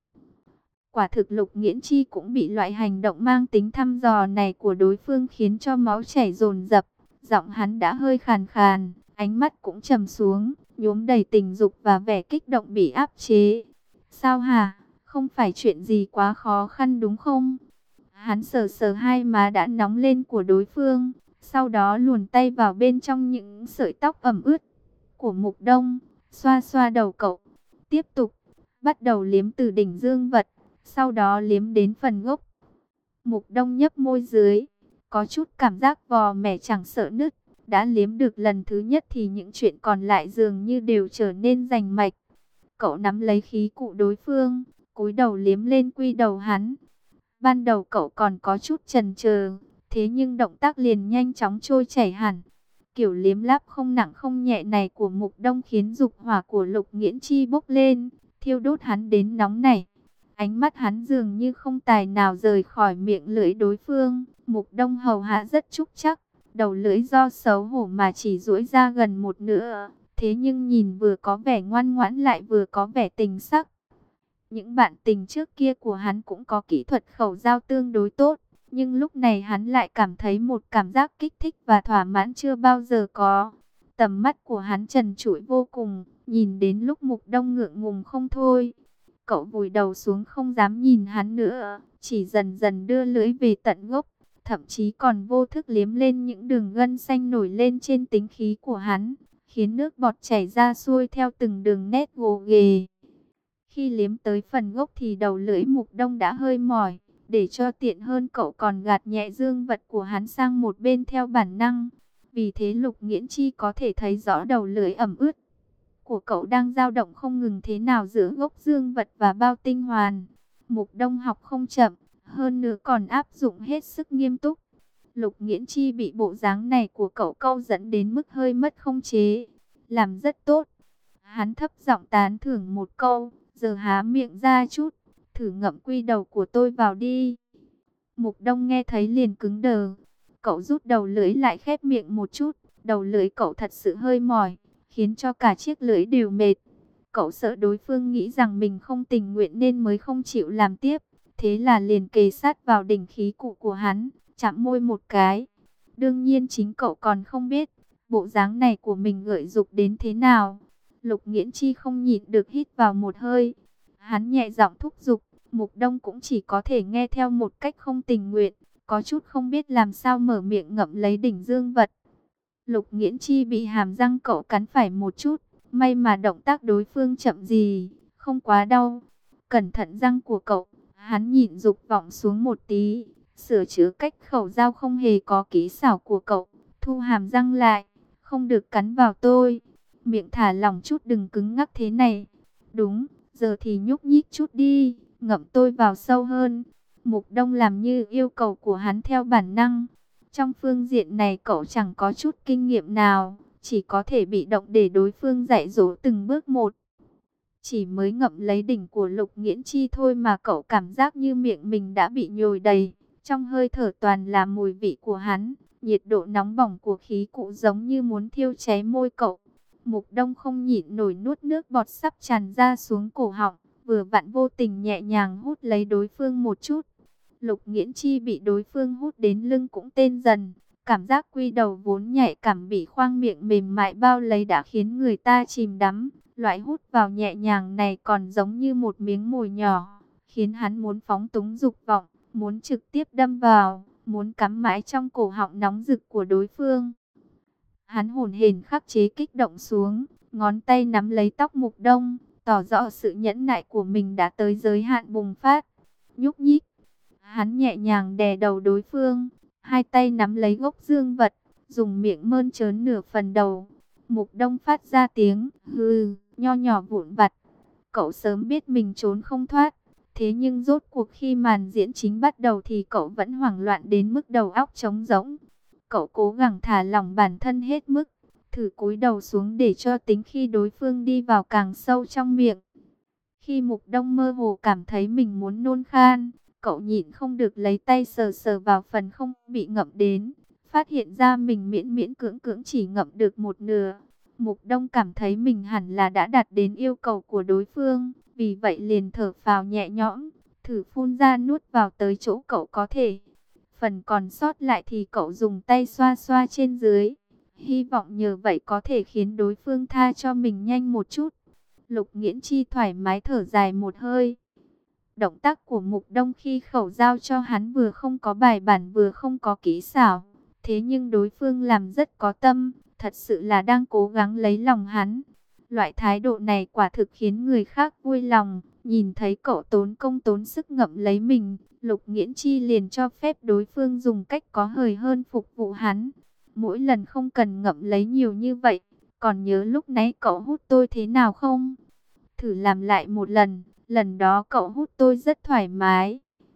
S1: Quả thực Lục Nghiễn Chi cũng bị loại hành động mang tính thăm dò này của đối phương khiến cho máu chảy dồn dập, giọng hắn đã hơi khàn khàn, ánh mắt cũng trầm xuống, nhuốm đầy tình dục và vẻ kích động bị áp chế. Sao hả? Không phải chuyện gì quá khó khăn đúng không? Hắn sờ sờ hai má đã nóng lên của đối phương, sau đó luồn tay vào bên trong những sợi tóc ẩm ướt của Mục Đông, xoa xoa đầu cậu. Tiếp tục, bắt đầu liếm từ đỉnh dương vật, sau đó liếm đến phần gốc. Mục Đông nhấp môi dưới, có chút cảm giác vò mẻ chẳng sợ nứt. Đã liếm được lần thứ nhất thì những chuyện còn lại dường như đều trở nên rành mạch. Cậu nắm lấy khí cụ đối phương, cúi đầu liếm lên quy đầu hắn. Ban đầu cậu còn có chút chần chờ, thế nhưng động tác liền nhanh chóng trôi chảy hẳn. Kiểu liếm láp không nặng không nhẹ này của Mục Đông khiến dục hỏa của Lục Nghiễn Chi bốc lên, thiêu đốt hắn đến nóng nảy. Ánh mắt hắn dường như không tài nào rời khỏi miệng lưỡi đối phương. Mục Đông hầu hạ rất trúc chắc, đầu lưỡi do xấu hổ mà chỉ duỗi ra gần một nửa, thế nhưng nhìn vừa có vẻ ngoan ngoãn lại vừa có vẻ tình sắc. Những bạn tình trước kia của hắn cũng có kỹ thuật khẩu giao tương đối tốt, nhưng lúc này hắn lại cảm thấy một cảm giác kích thích và thỏa mãn chưa bao giờ có. Tầm mắt của hắn trần trụi vô cùng, nhìn đến lúc Mục Đông ngượng ngùng không thôi. Cậu vùi đầu xuống không dám nhìn hắn nữa, chỉ dần dần đưa lưỡi về tận gốc, thậm chí còn vô thức liếm lên những đường gân xanh nổi lên trên tính khí của hắn, khiến nước bọt chảy ra xuôi theo từng đường nét gồ ghề. Khi liếm tới phần gốc thì đầu lưỡi Mục Đông đã hơi mỏi, để cho tiện hơn cậu còn gạt nhẹ dương vật của hắn sang một bên theo bản năng. Vì thế Lục Nghiễn Chi có thể thấy rõ đầu lưỡi ẩm ướt của cậu đang dao động không ngừng thế nào giữa gốc dương vật và bao tinh hoàn. Mục Đông học không chậm, hơn nữa còn áp dụng hết sức nghiêm túc. Lục Nghiễn Chi bị bộ dáng này của cậu câu dẫn đến mức hơi mất không chế. Làm rất tốt. Hắn thấp giọng tán thưởng một câu, giờ há miệng ra chút, thử ngậm quy đầu của tôi vào đi. Mục Đông nghe thấy liền cứng đờ. Cậu rút đầu lưỡi lại khép miệng một chút, đầu lưỡi cậu thật sự hơi mỏi, khiến cho cả chiếc lưỡi đều mệt. Cậu sợ đối phương nghĩ rằng mình không tình nguyện nên mới không chịu làm tiếp, thế là liền kề sát vào đỉnh khí cụ của hắn, chạm môi một cái. Đương nhiên chính cậu còn không biết, bộ dáng này của mình gợi dục đến thế nào. Lục Nghiễn Chi không nhịn được hít vào một hơi. Hắn nhẹ giọng thúc giục, Mục Đông cũng chỉ có thể nghe theo một cách không tình nguyện, có chút không biết làm sao mở miệng ngậm lấy đỉnh dương vật. Lục Nghiễn Chi bị hàm răng cậu cắn phải một chút, may mà động tác đối phương chậm gì, không quá đau. Cẩn thận răng của cậu, hắn nhịn dục vọng xuống một tí, sửa chữa cách khẩu dao không hề có kỹ xảo của cậu, thu hàm răng lại, không được cắn vào tôi. Miệng thả lỏng chút, đừng cứng ngắc thế này. Đúng, giờ thì nhúc nhích chút đi, ngậm tôi vào sâu hơn. Mục Đông làm như yêu cầu của hắn theo bản năng. Trong phương diện này cậu chẳng có chút kinh nghiệm nào, chỉ có thể bị động để đối phương dạy dỗ từng bước một. Chỉ mới ngậm lấy đỉnh của Lục Nghiễn Chi thôi mà cậu cảm giác như miệng mình đã bị nhồi đầy. Trong hơi thở toàn là mùi vị của hắn, nhiệt độ nóng bỏng của khí cụ giống như muốn thiêu cháy môi cậu. Mục Đông không nhịn nổi nuốt nước bọt sắp tràn ra xuống cổ họng, vừa vặn vô tình nhẹ nhàng hút lấy đối phương một chút. Lục Nghiễn Chi bị đối phương hút đến lưng cũng tê dần, cảm giác quy đầu vốn nhạy cảm bị khoang miệng mềm mại bao lấy đã khiến người ta chìm đắm. Loại hút vào nhẹ nhàng này còn giống như một miếng mồi nhỏ, khiến hắn muốn phóng túng dục vọng, muốn trực tiếp đâm vào, muốn cắm mãi trong cổ họng nóng rực của đối phương. Hắn hổn hển khắc chế kích động xuống, ngón tay nắm lấy tóc Mục Đông, tỏ rõ sự nhẫn nại của mình đã tới giới hạn bùng phát. Nhúc nhích, hắn nhẹ nhàng đè đầu đối phương, hai tay nắm lấy gốc dương vật, dùng miệng mơn trớn nửa phần đầu. Mục Đông phát ra tiếng hừ, nho nhỏ vụn vặt. Cậu sớm biết mình trốn không thoát, thế nhưng rốt cuộc khi màn diễn chính bắt đầu thì cậu vẫn hoảng loạn đến mức đầu óc trống rỗng. Cậu cố gắng thả lỏng bản thân hết mức, thử cúi đầu xuống để cho tính khi đối phương đi vào càng sâu trong miệng. Khi Mục Đông mơ hồ cảm thấy mình muốn nôn khan, cậu nhịn không được lấy tay sờ sờ vào phần không bị ngậm đến, phát hiện ra mình miễn miễn cưỡng cưỡng chỉ ngậm được một nửa. Mục Đông cảm thấy mình hẳn là đã đạt đến yêu cầu của đối phương, vì vậy liền thở phào nhẹ nhõm, thử phun ra nuốt vào tới chỗ cậu có thể. Phần còn sót lại thì cậu dùng tay xoa xoa trên dưới, hy vọng nhờ vậy có thể khiến đối phương tha cho mình nhanh một chút. Lục Nghiễn Chi thoải mái thở dài một hơi. Động tác của Mục Đông khi khẩu giao cho hắn vừa không có bài bản vừa không có kỹ xảo, thế nhưng đối phương làm rất có tâm, thật sự là đang cố gắng lấy lòng hắn. Loại thái độ này quả thực khiến người khác vui lòng. Nhìn thấy cậu tốn công tốn sức ngậm lấy mình, Lục Nghiễn Chi liền cho phép đối phương dùng cách có hời hơn phục vụ hắn. Mỗi lần không cần ngậm lấy nhiều như vậy. Còn nhớ lúc nãy cậu hút tôi thế nào không? Thử làm lại một lần, lần đó cậu hút tôi rất thoải mái.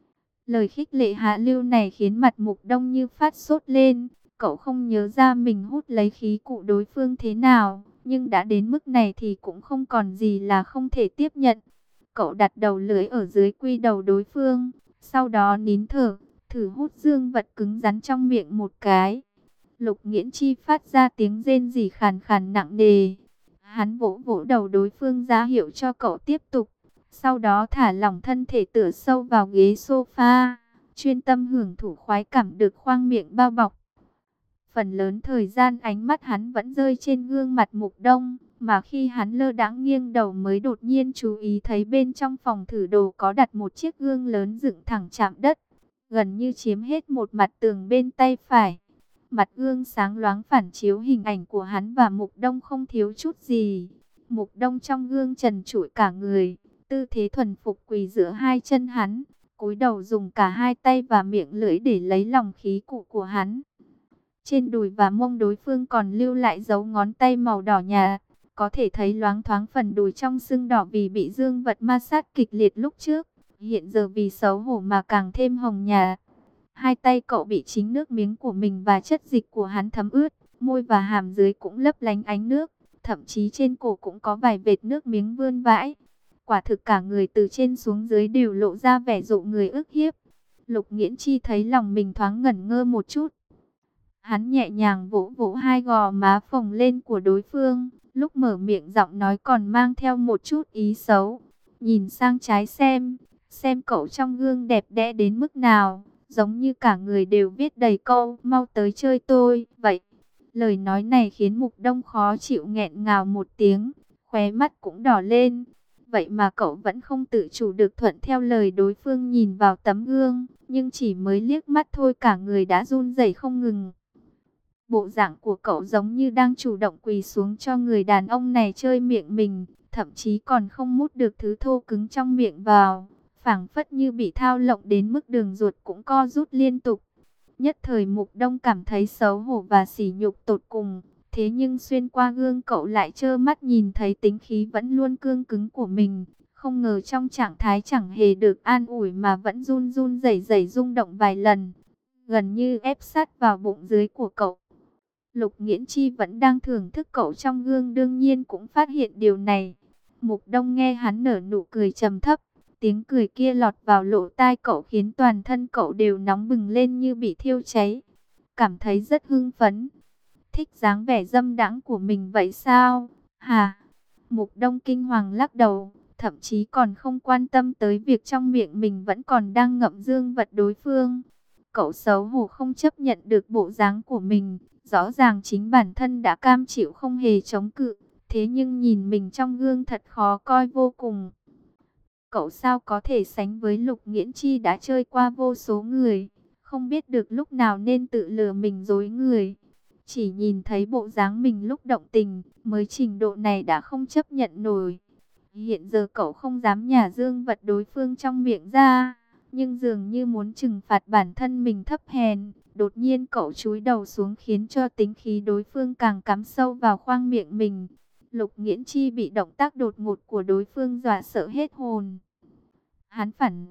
S1: Lời khích lệ hạ lưu này khiến mặt Mục Đông như phát sốt lên. Cậu không nhớ ra mình hút lấy khí cụ đối phương thế nào, nhưng đã đến mức này thì cũng không còn gì là không thể tiếp nhận. Cậu đặt đầu lưỡi ở dưới quy đầu đối phương, sau đó nín thở, thử hút dương vật cứng rắn trong miệng một cái. Lục Nghiễn Chi phát ra tiếng rên rỉ khàn khàn nặng nề. Hắn vỗ vỗ đầu đối phương ra hiệu cho cậu tiếp tục, sau đó thả lỏng thân thể tựa sâu vào ghế sofa, chuyên tâm hưởng thụ khoái cảm được khoang miệng bao bọc. Phần lớn thời gian ánh mắt hắn vẫn rơi trên gương mặt Mục Đông, mà khi hắn lơ đãng nghiêng đầu mới đột nhiên chú ý thấy bên trong phòng thử đồ có đặt một chiếc gương lớn dựng thẳng chạm đất, gần như chiếm hết một mặt tường bên tay phải. Mặt gương sáng loáng phản chiếu hình ảnh của hắn và Mục Đông không thiếu chút gì. Mục Đông trong gương trần trụi cả người, tư thế thuần phục quỳ giữa hai chân hắn, cúi đầu dùng cả hai tay và miệng lưỡi để lấy lòng khí cụ của hắn. Trên đùi và mông đối phương còn lưu lại dấu ngón tay màu đỏ nhạt, có thể thấy loáng thoáng phần đùi trong sưng đỏ vì bị dương vật ma sát kịch liệt lúc trước, hiện giờ vì xấu hổ mà càng thêm hồng nhạt. Hai tay cậu bị chính nước miếng của mình và chất dịch của hắn thấm ướt, môi và hàm dưới cũng lấp lánh ánh nước, thậm chí trên cổ cũng có vài vệt nước miếng vươn vãi. Quả thực cả người từ trên xuống dưới đều lộ ra vẻ dụ người ức hiếp. Lục Nghiễn Chi thấy lòng mình thoáng ngẩn ngơ một chút. Hắn nhẹ nhàng vỗ vỗ hai gò má phồng lên của đối phương, lúc mở miệng giọng nói còn mang theo một chút ý xấu. Nhìn sang trái xem, xem cậu trong gương đẹp đẽ đến mức nào, giống như cả người đều viết đầy câu mau tới chơi tôi vậy. Lời nói này khiến Mục Đông khó chịu nghẹn ngào một tiếng, khóe mắt cũng đỏ lên. Vậy mà cậu vẫn không tự chủ được thuận theo lời đối phương nhìn vào tấm gương, nhưng chỉ mới liếc mắt thôi cả người đã run rẩy không ngừng. Bộ dạng của cậu giống như đang chủ động quỳ xuống cho người đàn ông này chơi miệng mình, thậm chí còn không mút được thứ thô cứng trong miệng vào, phảng phất như bị thao lộng đến mức đường ruột cũng co rút liên tục. Nhất thời Mục Đông cảm thấy xấu hổ và sỉ nhục tột cùng, thế nhưng xuyên qua gương cậu lại trơ mắt nhìn thấy tính khí vẫn luôn cương cứng của mình, không ngờ trong trạng thái chẳng hề được an ủi mà vẫn run run rẩy rẩy rung động vài lần, gần như ép sát vào bụng dưới của cậu. Lục Nghiễn Chi vẫn đang thưởng thức cậu trong gương đương nhiên cũng phát hiện điều này. Mục Đông nghe hắn nở nụ cười trầm thấp, tiếng cười kia lọt vào lỗ tai cậu khiến toàn thân cậu đều nóng bừng lên như bị thiêu cháy. Cảm thấy rất hưng phấn. Thích dáng vẻ dâm đãng của mình vậy sao? Hà? Mục Đông kinh hoàng lắc đầu, thậm chí còn không quan tâm tới việc trong miệng mình vẫn còn đang ngậm dương vật đối phương. Cậu xấu hổ không chấp nhận được bộ dáng của mình, rõ ràng chính bản thân đã cam chịu không hề chống cự, thế nhưng nhìn mình trong gương thật khó coi vô cùng. Cậu sao có thể sánh với Lục Nghiễn Chi đã chơi qua vô số người, không biết được lúc nào nên tự lừa mình dối người. Chỉ nhìn thấy bộ dáng mình lúc động tình, mới trình độ này đã không chấp nhận nổi. Hiện giờ cậu không dám nhả dương vật đối phương trong miệng ra, nhưng dường như muốn trừng phạt bản thân mình thấp hèn. Đột nhiên cậu chúi đầu xuống khiến cho tính khí đối phương càng cắm sâu vào khoang miệng mình. Lục Nghiễn Chi bị động tác đột ngột của đối phương dọa sợ hết hồn. Hắn phản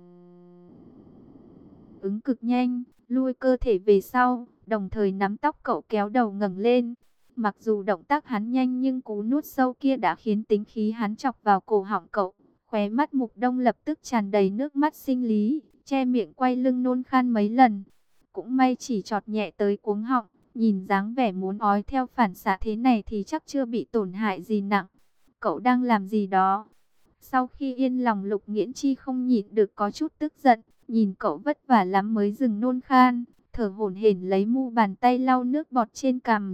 S1: ứng cực nhanh, lui cơ thể về sau, đồng thời nắm tóc cậu kéo đầu ngẩng lên. Mặc dù động tác hắn nhanh nhưng cú nuốt sâu kia đã khiến tính khí hắn chọc vào cổ họng cậu. Khóe mắt Mục Đông lập tức tràn đầy nước mắt sinh lý, che miệng quay lưng nôn khan mấy lần. Cũng may chỉ chọt nhẹ tới cuống họng, nhìn dáng vẻ muốn ói theo phản xạ thế này thì chắc chưa bị tổn hại gì nặng. Cậu đang làm gì đó? Sau khi yên lòng, Lục Nghiễn Chi không nhịn được có chút tức giận, nhìn cậu vất vả lắm mới dừng nôn khan, thở hổn hển lấy mu bàn tay lau nước bọt trên cằm.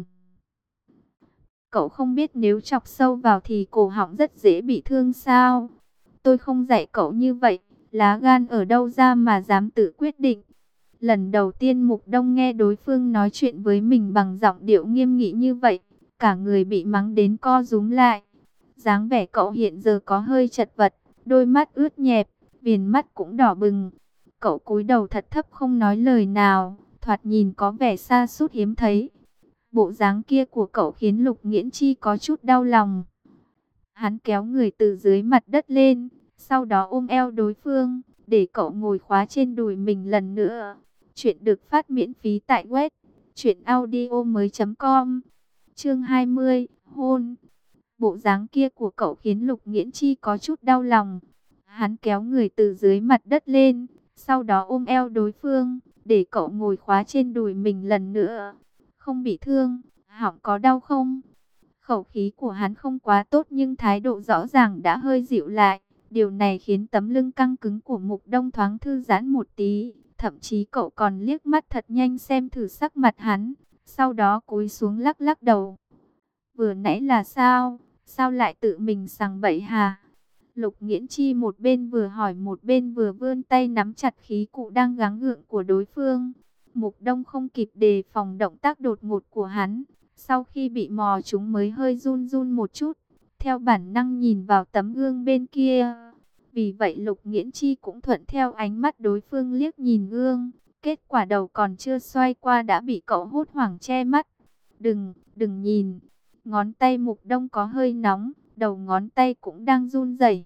S1: Cậu không biết nếu chọc sâu vào thì cổ họng rất dễ bị thương sao? Tôi không dạy cậu như vậy, lá gan ở đâu ra mà dám tự quyết định? Lần đầu tiên Mục Đông nghe đối phương nói chuyện với mình bằng giọng điệu nghiêm nghị như vậy, cả người bị mắng đến co rúm lại. Dáng vẻ cậu hiện giờ có hơi chật vật, đôi mắt ướt nhẹp, viền mắt cũng đỏ bừng. Cậu cúi đầu thật thấp không nói lời nào, thoạt nhìn có vẻ sa sút hiếm thấy. Bộ dáng kia của cậu khiến Lục Nghiễn Chi có chút đau lòng. Hắn kéo người từ dưới mặt đất lên, sau đó ôm eo đối phương, để cậu ngồi khóa trên đùi mình lần nữa. Chuyện được phát miễn phí tại web truyện audio mới chấm com. Chương hai mươi, hôn. Bộ dáng kia của cậu khiến Lục Nghiễn Chi có chút đau lòng. Hắn kéo người từ dưới mặt đất lên, sau đó ôm eo đối phương, để cậu ngồi khóa trên đùi mình lần nữa. Không bị thương, họng có đau không? Khẩu khí của hắn không quá tốt nhưng thái độ rõ ràng đã hơi dịu lại. Điều này khiến tấm lưng căng cứng của Mục Đông thoáng thư giãn một tí. Thậm chí cậu còn liếc mắt thật nhanh xem thử sắc mặt hắn, sau đó cúi xuống lắc lắc đầu. Vừa nãy là sao? Sao lại tự mình sằng bậy hả? Lục Nghiễn Chi một bên vừa hỏi một bên vừa vươn tay nắm chặt khí cụ đang gắng gượng của đối phương. Mục Đông không kịp đề phòng động tác đột ngột của hắn, sau khi bị mò chúng mới hơi run run một chút, theo bản năng nhìn vào tấm gương bên kia. Vì vậy Lục Nghiễn Chi cũng thuận theo ánh mắt đối phương liếc nhìn gương, kết quả đầu còn chưa xoay qua đã bị cậu hốt hoảng che mắt. Đừng, đừng nhìn. Ngón tay Mục Đông có hơi nóng, đầu ngón tay cũng đang run rẩy.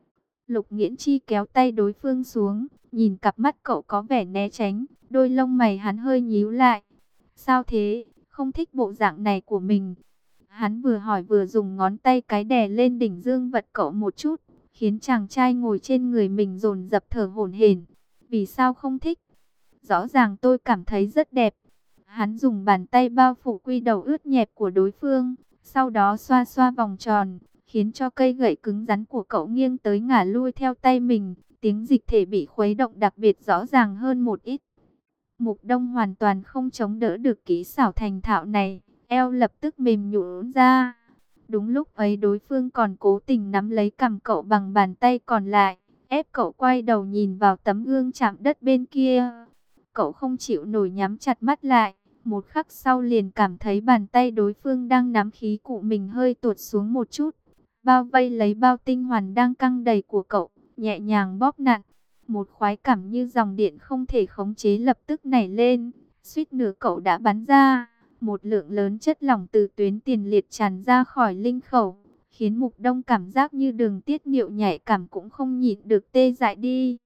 S1: Lục Nghiễn Chi kéo tay đối phương xuống, nhìn cặp mắt cậu có vẻ né tránh, đôi lông mày hắn hơi nhíu lại. Sao thế, không thích bộ dạng này của mình? Hắn vừa hỏi vừa dùng ngón tay cái đè lên đỉnh dương vật cậu một chút, khiến chàng trai ngồi trên người mình dồn dập thở hổn hển. Vì sao không thích? Rõ ràng tôi cảm thấy rất đẹp. Hắn dùng bàn tay bao phủ quy đầu ướt nhẹp của đối phương, sau đó xoa xoa vòng tròn, khiến cho cây gậy cứng rắn của cậu nghiêng tới ngả lui theo tay mình. Tiếng dịch thể bị khuấy động đặc biệt rõ ràng hơn một ít. Mục Đông hoàn toàn không chống đỡ được kỹ xảo thành thạo này, eo lập tức mềm nhũn ra. Đúng lúc ấy đối phương còn cố tình nắm lấy cằm cậu bằng bàn tay còn lại, ép cậu quay đầu nhìn vào tấm gương chạm đất bên kia. Cậu không chịu nổi nhắm chặt mắt lại, một khắc sau liền cảm thấy bàn tay đối phương đang nắm khí cụ mình hơi tuột xuống một chút, bao vây lấy bao tinh hoàn đang căng đầy của cậu, nhẹ nhàng bóp nặn. Một khoái cảm như dòng điện không thể khống chế lập tức nảy lên, suýt nửa cậu đã bắn ra. Một lượng lớn chất lỏng từ tuyến tiền liệt tràn ra khỏi linh khẩu, khiến Mục Đông cảm giác như đường tiết niệu nhạy cảm cũng không nhịn được tê dại đi.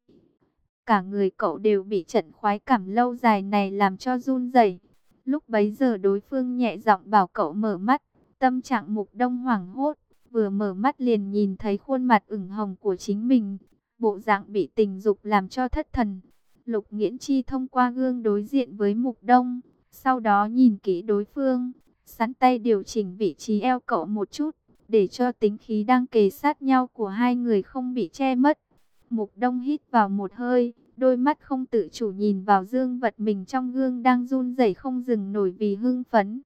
S1: Cả người cậu đều bị trận khoái cảm lâu dài này làm cho run rẩy. Lúc bấy giờ đối phương nhẹ giọng bảo cậu mở mắt, tâm trạng Mục Đông hoảng hốt, vừa mở mắt liền nhìn thấy khuôn mặt ửng hồng của chính mình, bộ dạng bị tình dục làm cho thất thần. Lục Nghiễn Chi thông qua gương đối diện với Mục Đông, sau đó nhìn kỹ đối phương, sắn tay điều chỉnh vị trí eo cậu một chút, để cho tính khí đang kề sát nhau của hai người không bị che mất. Mục Đông hít vào một hơi, đôi mắt không tự chủ nhìn vào dương vật mình trong gương đang run rẩy không dừng nổi vì hưng phấn.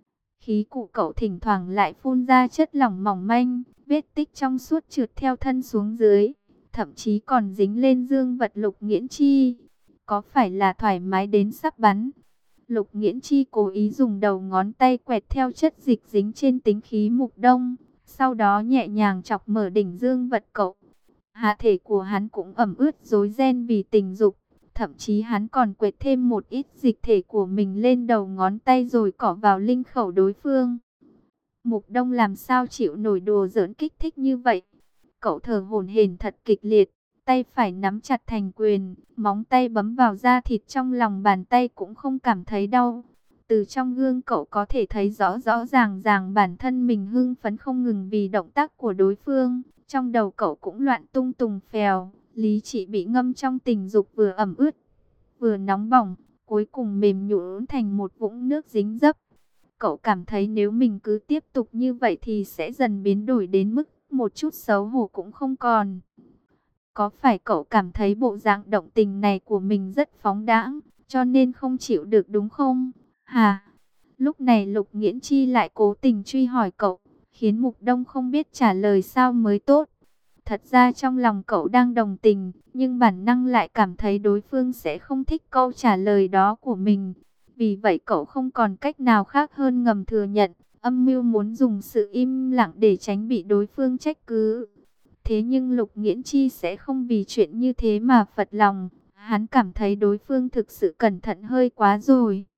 S1: Khí cụ cậu thỉnh thoảng lại phun ra chất lỏng mỏng manh, vết tích trong suốt trượt theo thân xuống dưới, thậm chí còn dính lên dương vật Lục Nghiễn Chi. Có phải là thoải mái đến sắp bắn? Lục Nghiễn Chi cố ý dùng đầu ngón tay quẹt theo chất dịch dính trên tính khí Mục Đông, sau đó nhẹ nhàng chọc mở đỉnh dương vật cậu. Hạ thể của hắn cũng ẩm ướt rối ren vì tình dục, thậm chí hắn còn quệt thêm một ít dịch thể của mình lên đầu ngón tay rồi cọ vào linh khẩu đối phương. Mục Đông làm sao chịu nổi đùa giỡn kích thích như vậy? Cậu thở hổn hển thật kịch liệt, tay phải nắm chặt thành quyền, móng tay bấm vào da thịt trong lòng bàn tay cũng không cảm thấy đau. Từ trong gương cậu có thể thấy rõ rõ ràng ràng bản thân mình hưng phấn không ngừng vì động tác của đối phương. Trong đầu cậu cũng loạn tung tùng phèo, lý trí bị ngâm trong tình dục vừa ẩm ướt, vừa nóng bỏng, cuối cùng mềm nhũn thành một vũng nước dính dấp. Cậu cảm thấy nếu mình cứ tiếp tục như vậy thì sẽ dần biến đổi đến mức một chút xấu hổ cũng không còn. Có phải cậu cảm thấy bộ dạng động tình này của mình rất phóng đãng, cho nên không chịu được đúng không? Hà, lúc này Lục Nghiễn Chi lại cố tình truy hỏi cậu, khiến Mục Đông không biết trả lời sao mới tốt. Thật ra trong lòng cậu đang đồng tình, nhưng bản năng lại cảm thấy đối phương sẽ không thích câu trả lời đó của mình. Vì vậy cậu không còn cách nào khác hơn ngầm thừa nhận, âm mưu muốn dùng sự im lặng để tránh bị đối phương trách cứ. Thế nhưng Lục Nghiễn Chi sẽ không vì chuyện như thế mà phật lòng. Hắn cảm thấy đối phương thực sự cẩn thận hơi quá rồi.